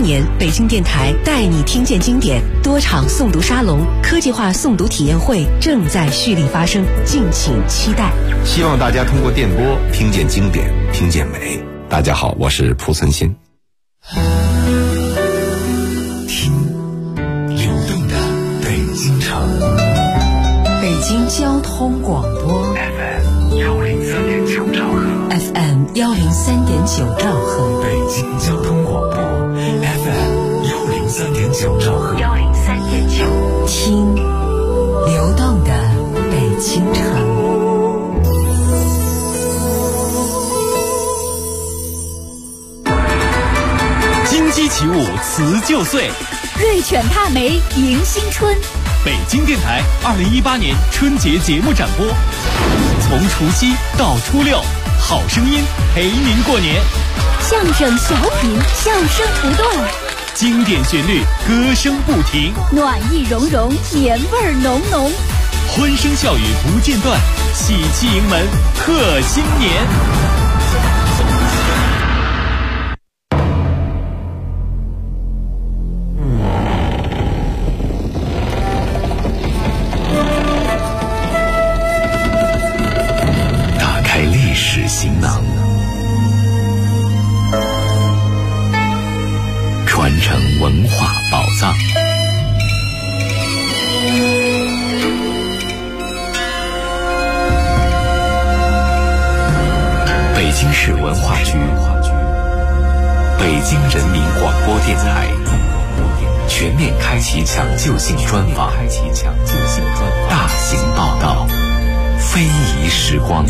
年，北京电台带你听见经典多场诵读沙龙、科技化诵读体验会正在蓄力发生，敬请期待。 希望大家通过电波听见经典，听见美。大家好，我是蒲存昕。 听流动的北京城， 北京交通广播 FM 103.9兆赫 FM 103.9兆赫， 北京交通广播 FM 103.9兆赫 103.9，听流动的北京城。 金鸡起舞辞旧岁， 瑞犬帕梅迎新春。 北京电台2018年春节节目展播，从除夕到初六，好声音陪您过年。 相声小品，笑声不断， 经典旋律，歌声不停， 暖意融融，年味儿浓浓， 欢声笑语不间断，喜气迎门贺新年。 行囊，传承文化宝藏。北京市文化局、北京人民广播电台全面开启抢救性专访，大型报道，非遗时光。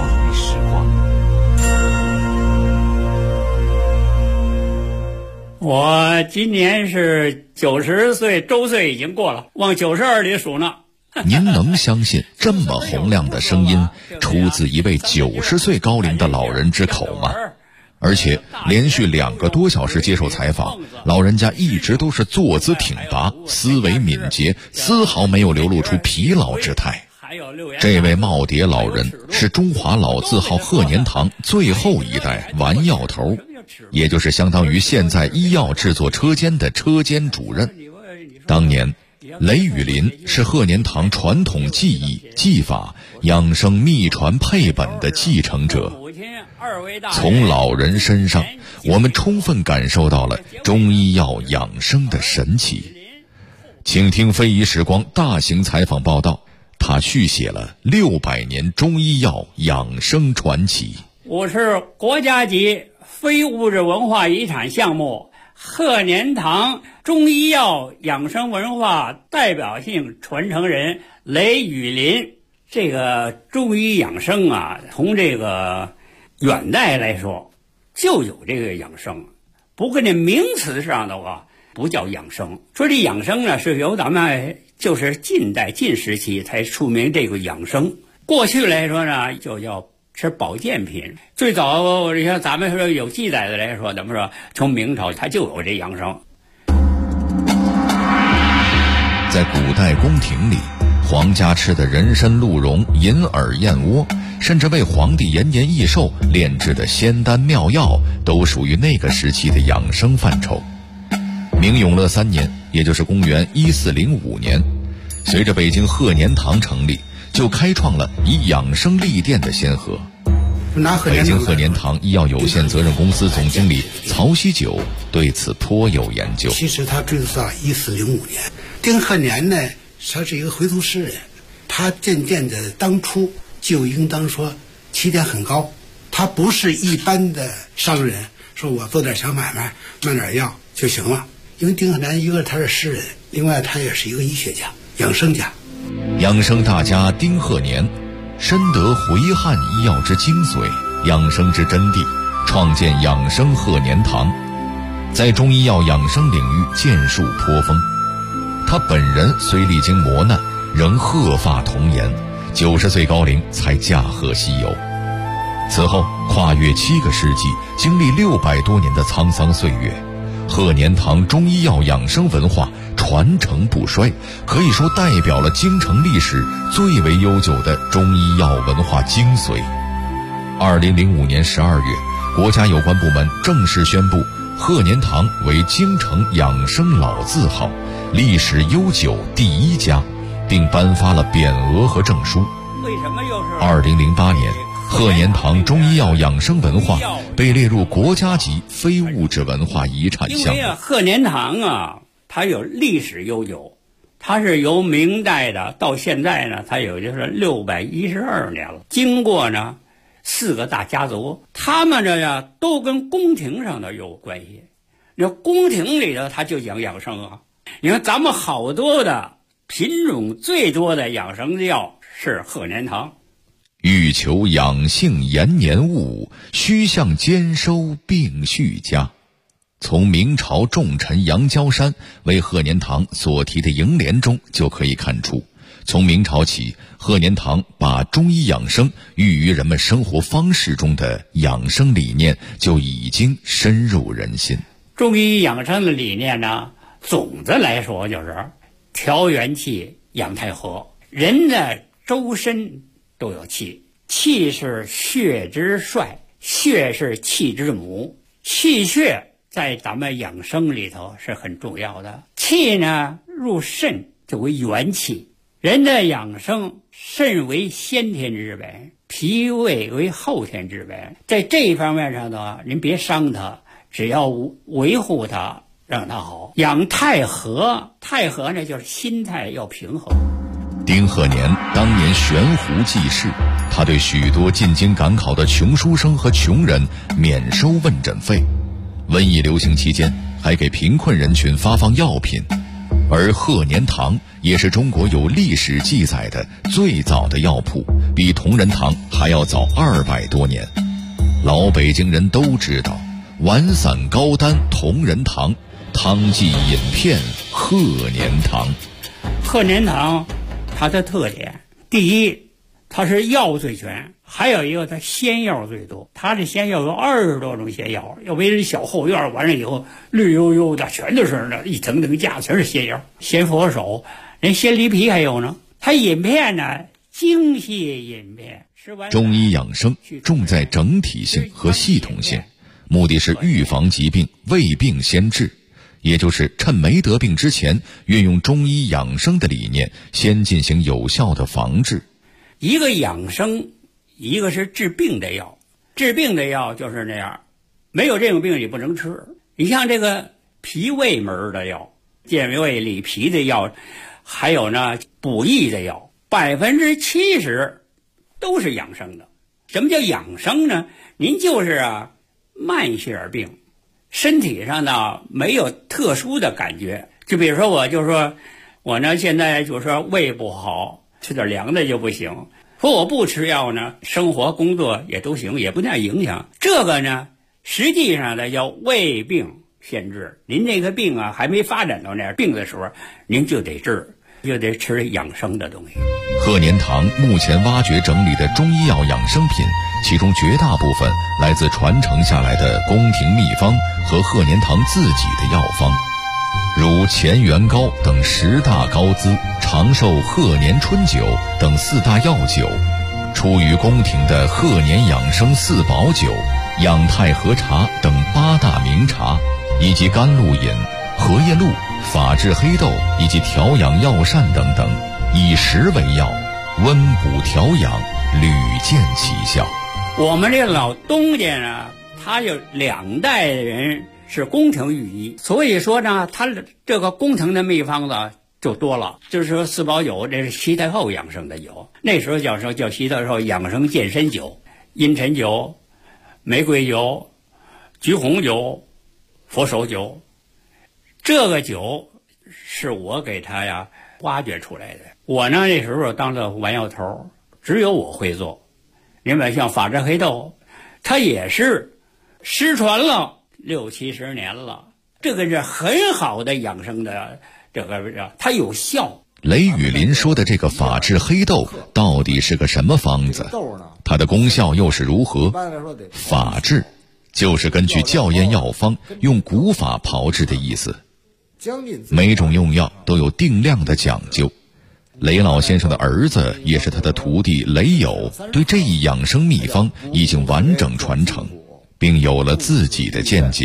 我今年是90岁，周岁已经过了，往92里数呢。 您能相信这么洪亮的声音出自一位90岁高龄的老人之口吗？而且连续2个多小时接受采访，老人家一直都是坐姿挺拔，思维敏捷，丝毫没有流露出疲劳之态。这位耄耋老人是中华老字号鹤年堂最后一代丸药头，也就是相当于现在医药制作车间的车间主任。当年雷雨林是鹤年堂传统技艺、技法、养生秘传配本的继承者。从老人身上，我们充分感受到了中医药养生的神奇。请听非遗时光大型采访报道，他续写了600年中医药养生传奇。 我是国家级非物质文化遗产项目鹤年堂中医药养生文化代表性传承人雷雨林。这个中医养生啊，从这个远代来说就有这个养生，不过这名词上的话不叫养生。说这养生呢，是由咱们就是近代近时期才出名这个养生。过去来说呢，就叫是保健品。最早像咱们说有记载的来说，怎么说，从明朝它就有这养生。 在古代宫廷里，皇家吃的人参鹿茸、银耳燕窝，甚至为皇帝延年益寿炼制的仙丹妙药，都属于那个时期的养生范畴。明永乐3年，也就是公元1405年，随着北京鹤年堂成立，就开创了以养生立店的先河。北京鹤年堂医药有限责任公司总经理曹锡九对此颇有研究。 其实他追溯到1405年，丁鹤年呢，他是一个回族诗人，他渐渐的当初就应当说起点很高，他不是一般的商人，说我做点小买卖卖点药就行了。因为丁鹤年一个他是诗人，另外他也是一个医学家、养生家。 养生大家丁鹤年深得回汉医药之精髓，养生之真谛，创建养生鹤年堂，在中医药养生领域建树颇丰。他本人虽历经磨难，仍鹤发童颜，90岁高龄才驾鹤西游。此后跨越7个世纪，经历600多年的沧桑岁月，鹤年堂中医药养生文化传承不衰，可以说代表了京城历史最为悠久的中医药文化精髓。2005年12月，国家有关部门正式宣布， 贺年堂为京城养生老字号，历史悠久第一家，并颁发了匾额和证书。 为什么又是 2008年，贺年堂中医药养生文化被列入国家级非物质文化遗产项目。 因为贺年堂啊，它有历史悠久，它是由明代的到现在呢，它有就是612年了。经过呢4个大家族，他们这呀都跟宫廷上的有关系。那宫廷里头它就讲养生啊。你看咱们好多的品种最多的养生药是贺年堂。 欲求养性延年物，须向兼收并续家。从明朝重臣杨娇山为贺年堂所题的楹联中就可以看出，从明朝起，贺年堂把中医养生寓于人们生活方式中的养生理念就已经深入人心。 中医养生的理念呢，总的来说就是调元气、养太和。人的周身都有气，气是血之帅，血是气之母，气血在咱们养生里头是很重要的。气呢入肾就为元气，人的养生，肾为先天之本，脾胃为后天之本。在这一方面上呢，您别伤它，只要维护它，让它好。养太和，太和呢就是心态要平衡。 丁鹤年当年悬壶济世，他对许多进京赶考的穷书生和穷人免收问诊费。瘟疫流行期间，还给贫困人群发放药品。而贺年堂也是中国有历史记载的最早的药铺，比同仁堂还要早200多年。老北京人都知道，丸散高丹同仁堂，汤剂饮片贺年堂。 贺年堂它的特点，第一，它是药最全，还有一个它仙药最多。它这仙药有20多种仙药，要围着小后院，完了以后绿油油的，全都是那一层层架，全是仙药。仙佛手，连仙梨皮还有呢。它饮片呢，精细饮片。 中医养生重在整体性和系统性，目的是预防疾病，未病先治。也就是趁没得病之前，运用中医养生的理念，先进行有效的防治。 一个养生，一个是治病的药。治病的药就是那样，没有这种病你不能吃。你像这个脾胃门的药，健胃理脾的药，还有呢补益的药，70%都是养生的。什么叫养生呢？您就是慢性病，身体上呢没有特殊的感觉。就比如说我呢现在就是说胃不好，吃点凉的就不行。说我不吃药呢，生活工作也都行，也不太影响。这个呢实际上呢叫未病先治。您这个病还没发展到那样病的时候，您就得治，就得吃养生的东西。 贺年堂目前挖掘整理的中医药养生品，其中绝大部分来自传承下来的宫廷秘方和贺年堂自己的药方，如乾元膏等10大高滋、长寿贺年春酒等4大药酒，出于宫廷的贺年养生4宝酒、养太和茶等8大名茶，以及甘露饮、荷叶露、法治黑豆以及调养药膳等等，以食为药，温补调养，屡见奇效。 我们这老东家呢，他有2代人是宫廷御医，所以说呢，他这个宫廷的秘方子就多了。就是说4宝酒，这是西太后养生的酒，那时候叫西太后养生健身酒，茵陈酒、玫瑰酒、橘红酒、佛手酒。这个酒是我给他挖掘出来的。我呢那时候当了丸药头，只有我会做。另外像法治黑豆，它也是失传了60-70年了，这个是很好的养生的，这个它有效。 雷雨林说的这个法治黑豆到底是个什么方子？它的功效又是如何？法治就是根据校验药方用古法炮制的意思，每种用药都有定量的讲究。雷老先生的儿子也是他的徒弟雷友，对这一养生秘方已经完整传承，并有了自己的见解。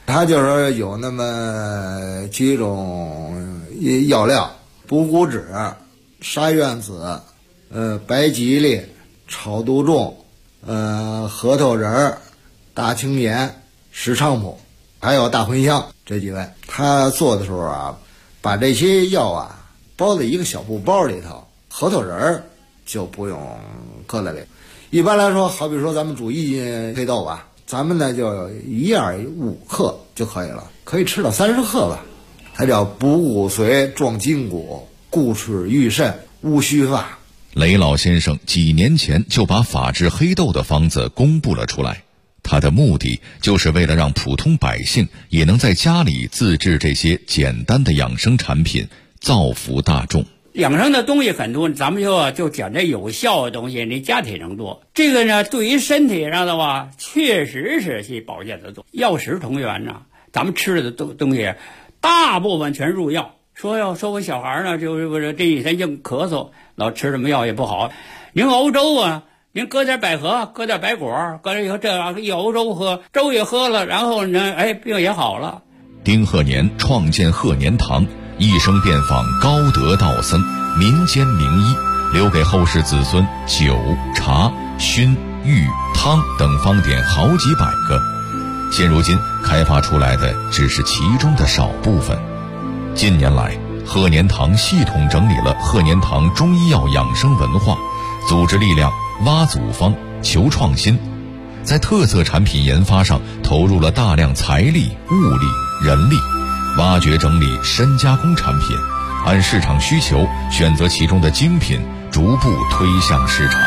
它就是有那么几种药料：补骨脂、沙苑子、白吉利、炒杜仲、核桃仁、大青盐、石菖蒲，还有大茴香，这几味。他做的时候啊，把这些药啊包在一个小布包里头，核桃仁就不用搁在里。一般来说，好比说咱们煮1斤黑豆吧，咱们呢就1样5克就可以了，可以吃到30克吧。它叫补骨髓、壮筋骨、固齿育肾、乌须发。 雷老先生几年前就把法治黑豆的方子公布了出来，他的目的就是为了让普通百姓也能在家里自制这些简单的养生产品，造福大众。 养生的东西很多，咱们就讲这有效的东西，你家体能做。这个呢，对于身体上的话，确实是去保健的多。药食同源呐，咱们吃的东西，大部分全入药。说我小孩呢，就是这几天净咳嗽，老吃什么药也不好。您熬粥啊，您搁点百合，搁点白果，搁点以后这样一熬粥喝，粥也喝了，然后呢，病也好了。 丁鹤年创建鹤年堂，一生遍访高德道僧、民间名医，留给后世子孙酒、茶、熏、浴、汤等方点好几百个。现如今开发出来的只是其中的少部分。近年来，鹤年堂系统整理了鹤年堂中医药养生文化，组织力量挖祖方、求创新，在特色产品研发上投入了大量财力、物力、人力，挖掘整理深加工产品，按市场需求选择其中的精品，逐步推向市场。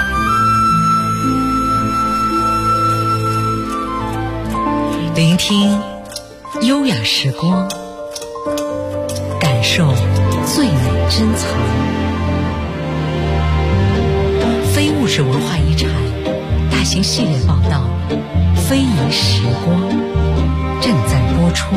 聆听优雅时光，感受最美珍藏。非物质文化遗产大型系列报道《非遗时光》正在播出。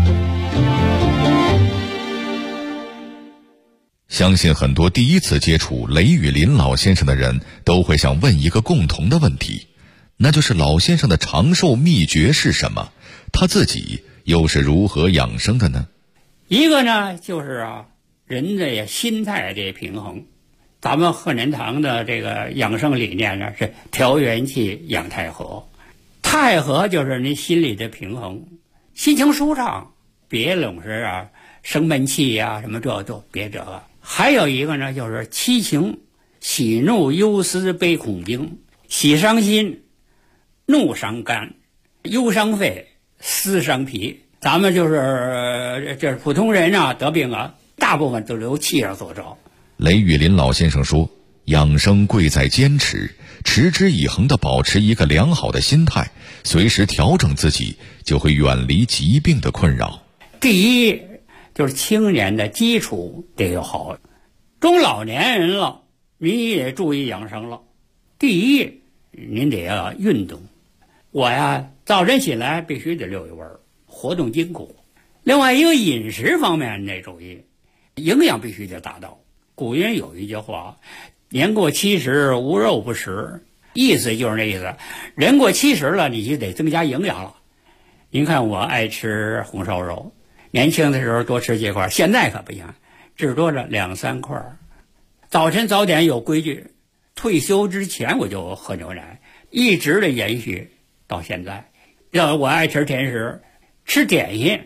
相信很多第一次接触雷雨林老先生的人都会想问一个共同的问题，那就是老先生的长寿秘诀是什么？他自己又是如何养生的呢？ 一个呢，就是人的心态的平衡。咱们鹤年堂的这个养生理念呢，是调元气、养太和。太和就是你心里的平衡，心情舒畅，别总是生闷气呀，什么这都别这个。还有一个呢，就是七情：喜怒忧思悲恐惊。喜伤心，怒伤肝，忧伤肺，思伤脾。咱们就是普通人得病大部分都由气上所招。 雷雨林老先生说，养生贵在坚持，持之以恒地保持一个良好的心态，随时调整自己，就会远离疾病的困扰。 第一就是青年的基础得有好，中老年人了，您也得注意养生了。第一，您得要运动。我早晨起来必须得溜一弯，活动筋骨。另外一个饮食方面得注意，营养必须得达到。古人有一句话，年过70无肉不食，意思就是那意思，人过70了你就得增加营养了。您看我爱吃红烧肉，年轻的时候多吃几块，现在可不行，至多了2-3块。早晨早点有规矩，退休之前我就喝牛奶，一直的延续到现在。要我爱吃甜食，吃点心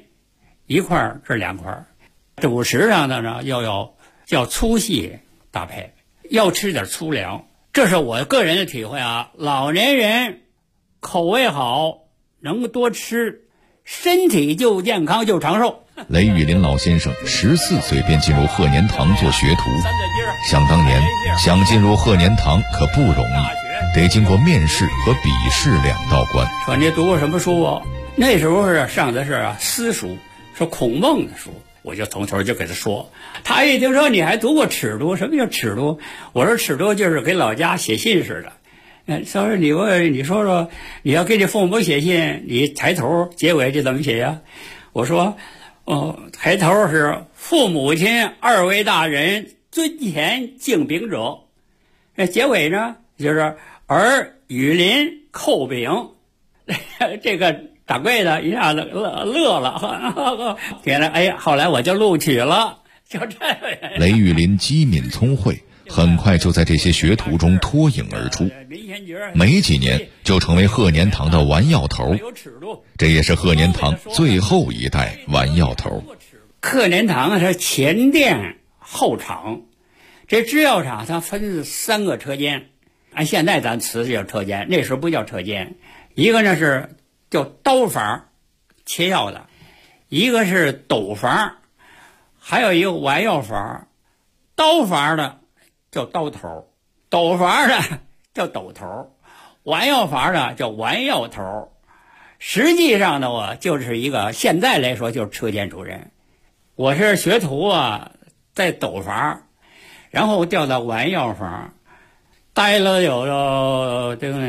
1块至2块，主食上的呢要粗细搭配，要吃点粗粮。这是我个人的体会老年人口味好，能多吃，身体就健康就长寿。 雷雨林老先生14岁便进入鹤年堂做学徒，想当年想进入鹤年堂可不容易，得经过面试和笔试2道关。 说你读过什么书那时候上的是私书，是孔孟的书。我就从头就给他说，他一听说你还读过尺牍，什么叫尺牍？我说尺牍就是给老家写信似的。他说你说说，你要给你父母写信，你抬头结尾就怎么写呀？我说抬头是父母亲2位大人尊前敬禀者，结尾呢就是儿雨林叩禀。这个掌柜的一下子乐了，原来后来我就录取了，就这样。 雷玉林机敏聪慧，很快就在这些学徒中脱颖而出，没几年就成为贺年堂的丸药头，这也是贺年堂最后一代丸药头。 贺年堂是前店后厂，这制药厂它分3个车间，按现在咱词叫车间，那时候不叫车间。一个呢是叫刀房，切药的；一个是斗房，还有一个丸药房。刀房的叫刀头，斗房的叫斗头，丸药房的叫丸药头。实际上呢，我就是一个现在来说就是车间主任。我是学徒啊，在斗房，然后调到丸药房，待了有这个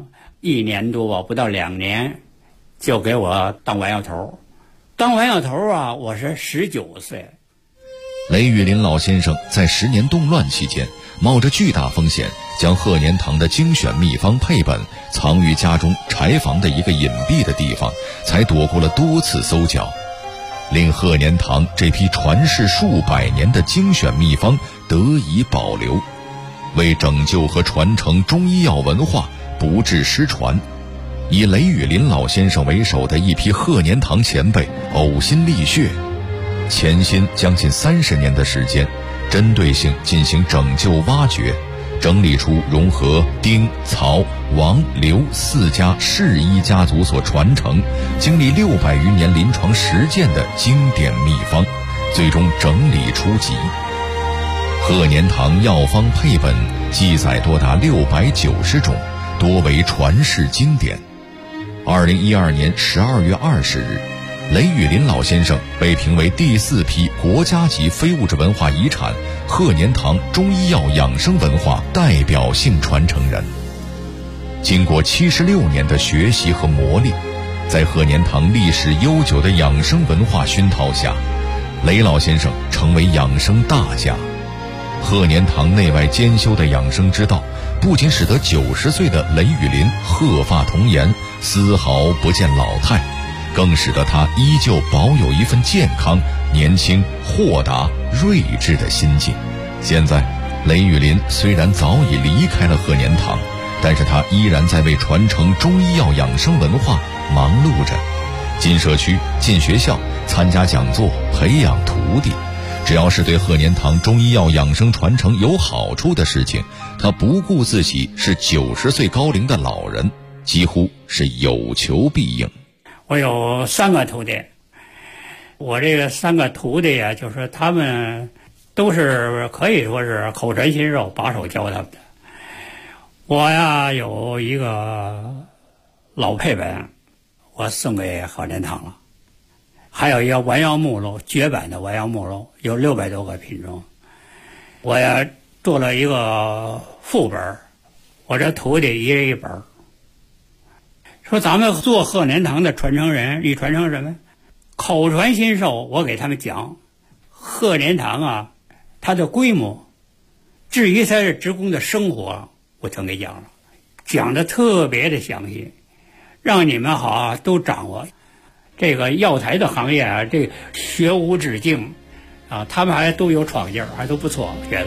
1年多吧，不到2年，就给我当丸药头。当丸药头啊，我是19岁。 雷玉林老先生在10年动乱期间，冒着巨大风险，将贺年堂的精选秘方配本藏于家中柴房的一个隐蔽的地方，才躲过了多次搜缴，令贺年堂这批传世数百年的精选秘方得以保留，为拯救和传承中医药文化不致失传。以雷玉林老先生为首的一批贺年堂前辈呕心沥血，潜心将近30年的时间，针对性进行拯救挖掘，整理出融合丁、曹、王、刘4家世医家族所传承，经历600余年临床实践的经典秘方，最终整理出集。贺年堂药方配本记载多达690种，多为传世经典。2012年12月20日，雷玉林老先生被评为第4批国家级非物质文化遗产贺年堂中医药养生文化代表性传承人。经过76年的学习和磨砺，在贺年堂历史悠久的养生文化熏陶下，雷老先生成为养生大家。贺年堂内外兼修的养生之道，不仅使得90岁的雷玉林鹤发童颜，丝毫不见老态，更使得他依旧保有一份健康、年轻、豁达、睿智的心境。现在，雷玉林虽然早已离开了贺年堂，但是他依然在为传承中医药养生文化忙碌着，进社区、进学校，参加讲座，培养徒弟。只要是对贺年堂中医药养生传承有好处的事情，他不顾自己是90岁高龄的老人，几乎是有求必应。 我有3个徒弟，我这个3个徒弟啊，就是他们都是可以说是口传心授，把手教他们的。我呀有一个老配本，我送给贺年堂了。还有一个丸药目录，绝版的丸药目录，有600多个品种。我呀做了一个副本，我这徒弟一人一本。说咱们做贺年堂的传承人，你传承什么？口传心授，我给他们讲贺年堂啊，它的规模，至于它的职工的生活，我全给讲了，讲的特别的详细，让你们好啊都掌握。这个药材的行业啊，这学无止境啊，他们还都有闯劲儿，还都不错，我觉得。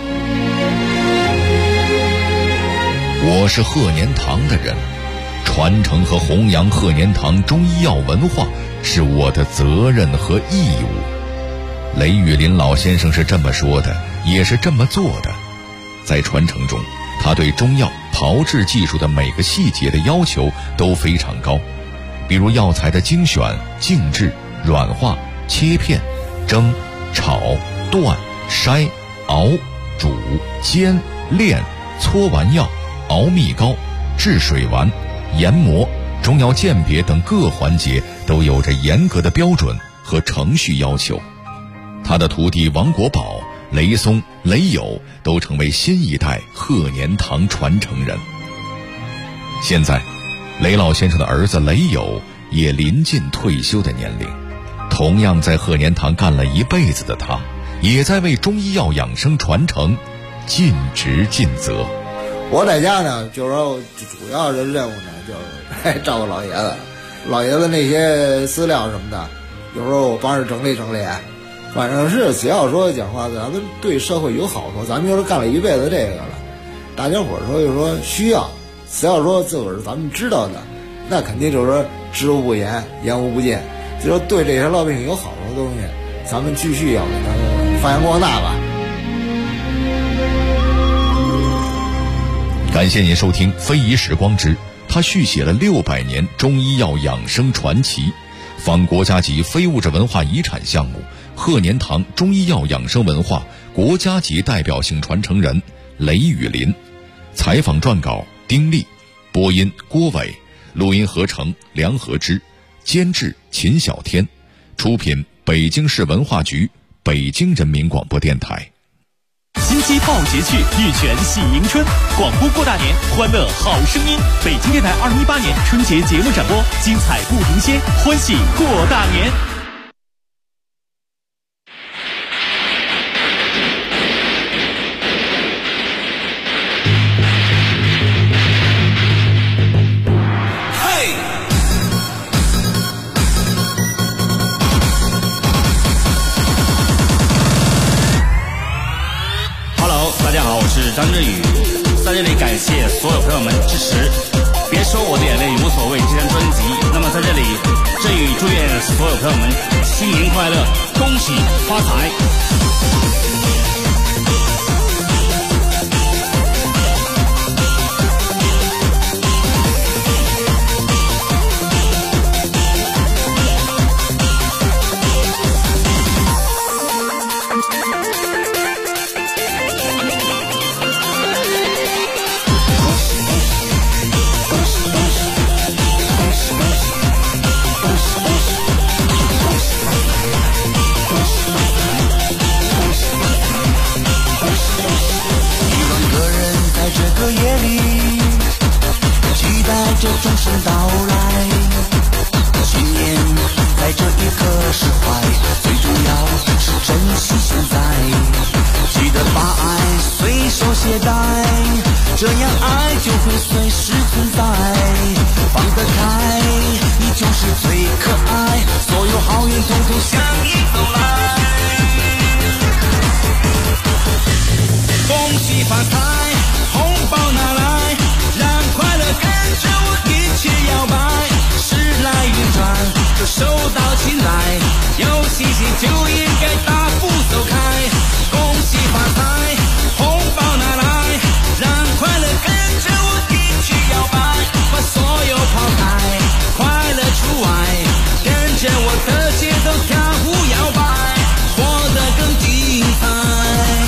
我是贺年堂的人，传承和弘扬贺年堂中医药文化是我的责任和义务。雷玉林老先生是这么说的，也是这么做的。在传承中，他对中药炮制技术的每个细节的要求都非常高，比如药材的精选、静置、软化、切片、蒸、炒、炖、筛、熬、煮、煎、炼、搓丸药、熬蜜膏、制水丸、研磨、中药鉴别等各环节都有着严格的标准和程序要求。他的徒弟王国宝、雷松、雷友都成为新一代贺年堂传承人。现在雷老先生的儿子雷友也临近退休的年龄，同样在贺年堂干了一辈子的他，也在为中医药养生传承尽职尽责。 我在家呢，就是说主要的任务呢，就是照顾老爷子。 老爷子那些资料什么的，有时候我帮着整理整理。反正是只要说讲话，咱们对社会有好处，咱们就是干了一辈子这个了，大家伙说就说需要，只要说自个儿咱们知道的，那肯定就是说知无不言，言无不尽，就说对这些老百姓有好处的东西，咱们继续要给他们发扬光大吧。 感谢您收听《非遗时光之》，他续写了600年中医药养生传奇，仿国家级非物质文化遗产项目鹤年堂中医药养生文化国家级代表性传承人雷雨林，采访撰稿丁力，播音郭伟，录音合成梁和之，监制秦小天，出品北京市文化局、北京人民广播电台。 新期报捷趣，玉泉喜迎春，广播过大年，欢乐好声音。北京电台2018年春节节目展播，精彩不停歇，欢喜过大年。 张志宇在这里感谢所有朋友们支持，别说我的眼泪无所谓这张专辑。那么在这里，志宇祝愿所有朋友们新年快乐，恭喜发财。 钟声到来，新年在这一刻释怀，最重要是珍惜现在，记得把爱随手携带，这样爱就会随时存在，放得开你就是最可爱，所有好运统统向你走来，恭喜发财，红包拿来，让快乐跟着我一起摇摆，时来运转，就手到擒来，有信心就应该大步走开，恭喜发财，红包拿来，让快乐跟着我一起摇摆，把所有抛开，快乐除外，跟着我的节奏跳舞摇摆，活得更精彩。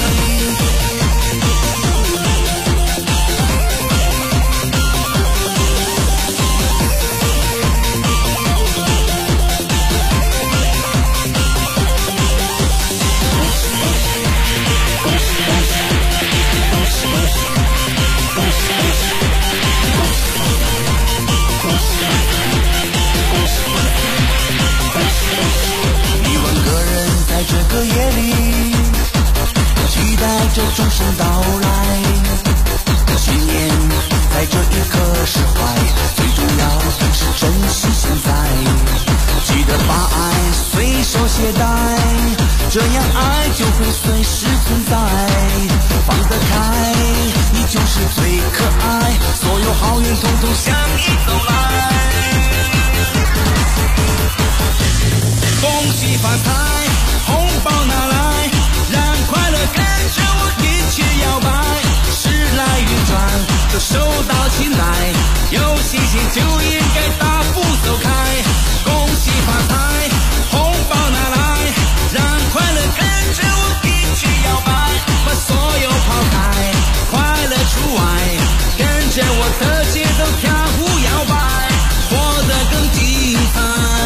这个夜里，期待着钟声到来，新年在这一刻释怀，最重要是珍惜现在，记得把爱随手携带，这样爱就会随时存在，放得开你就是最可爱，所有好运统统向你走来，恭喜发财，红包拿来，让快乐跟着我一起摇摆，时来运转，就手到擒来，有信心就应该大步走开，恭喜发财，红包拿来，让快乐跟着我一起摇摆，把所有抛开，快乐除外，跟着我的节奏跳舞摇摆，活得更精彩。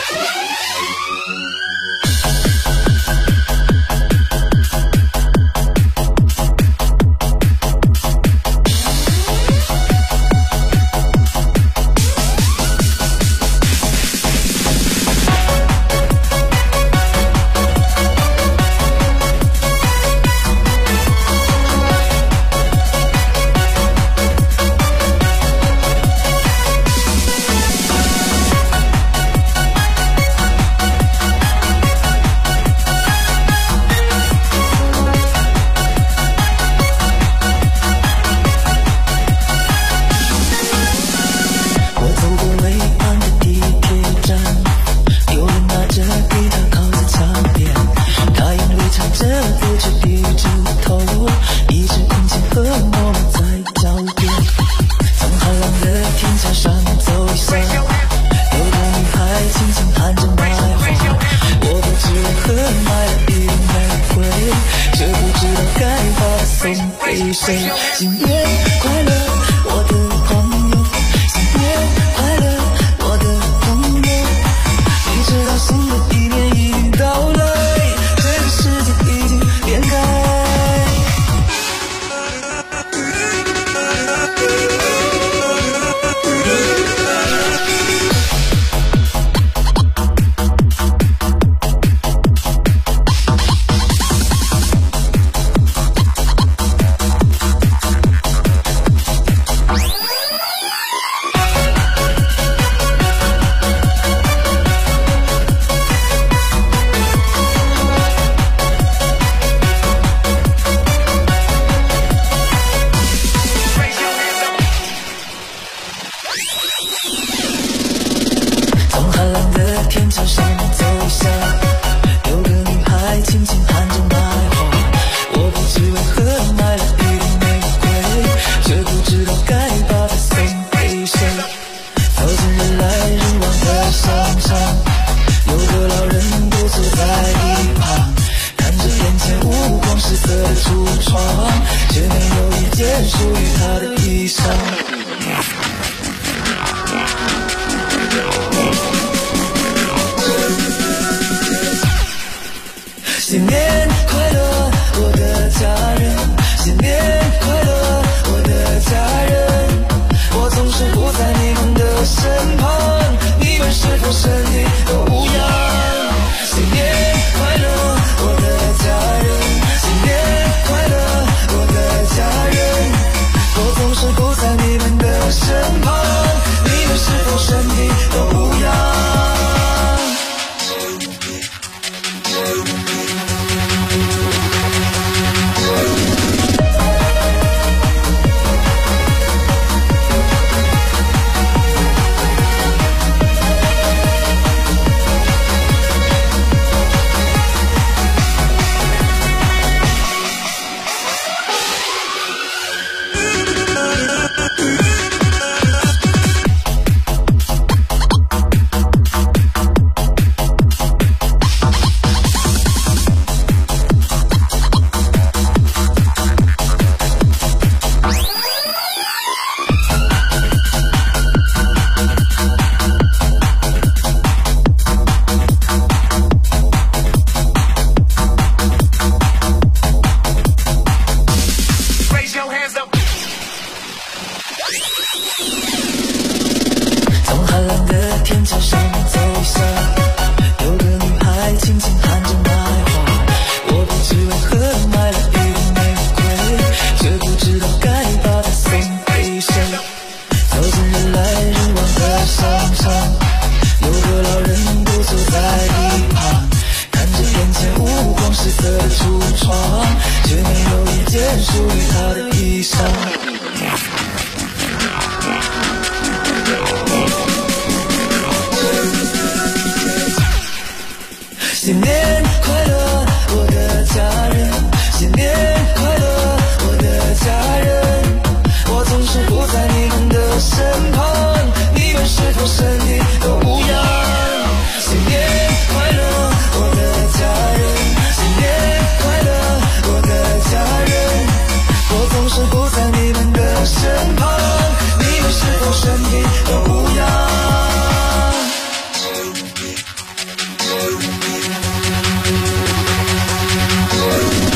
新年